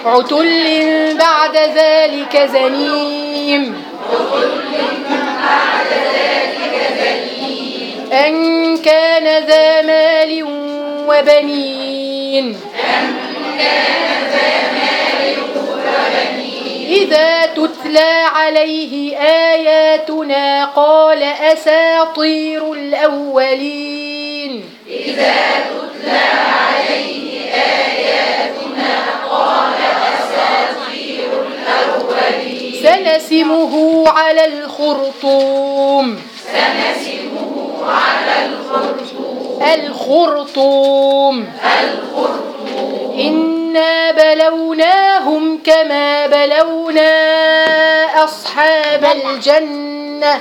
عتل بعد ذلك زنيم أن كان ذا مال وبنين إذا تتلى عليه آياتنا قال أساطير الأولين سنسمه على الخرطوم الخرطوم إنا بلوناهم كما بلونا أصحاب الجنة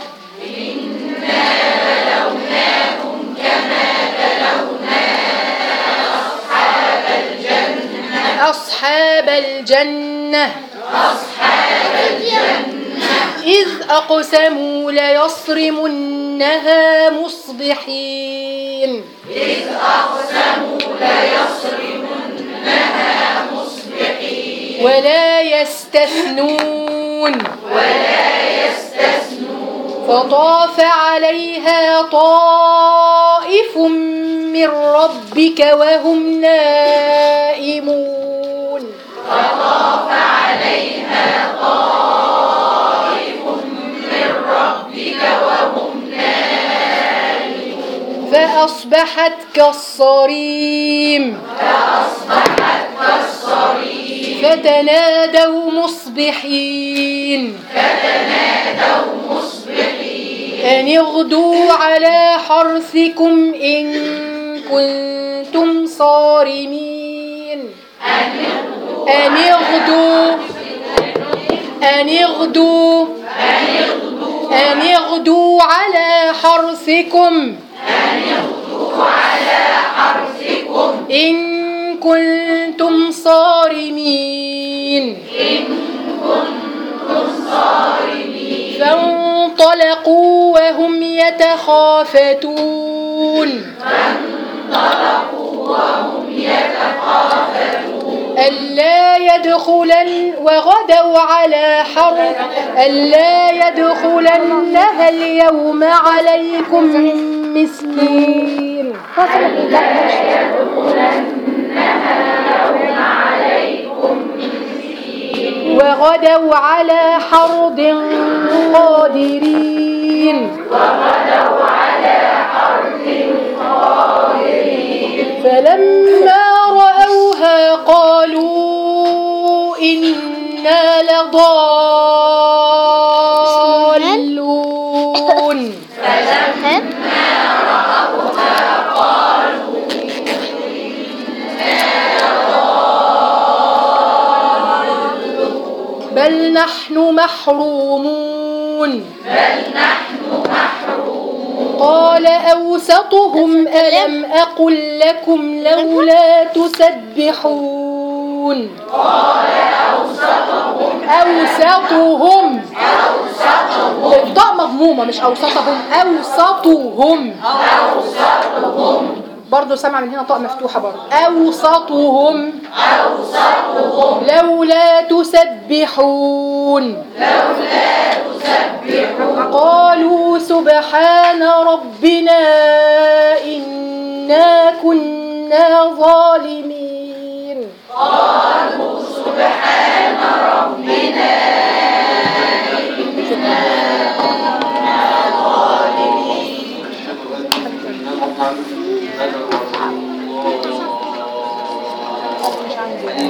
أصحاب الجنة إذ أقسموا ليصرمنها مصبحين ولا يستثنون فطاف عليها طائف من ربك وهم نائمون فأصبحت كالصريم فتنادوا مصبحين أن اغدوا على حرثكم إن كنتم صارمين أن اغدوا على حرثكم إن كنتم صارمين فانطلقوا وهم يتخافتون ألا يدخلن وغدوا على حرد ألا يدخلنها اليوم عليكم مسكين وغدوا على حرد قادرين فلما رأوها قالوا إنا لضالون بل نحن محرومون قال أوسطهم ألم أقل لكم لولا تسبحون أوسطهم الضاء مضمومة مش أوسطهم أوسطهم برضو سمع من هنا طاء مفتوحة برضو أوسطهم لولا تسبحون قالوا سبحان ربنا إنا كنا ظالمين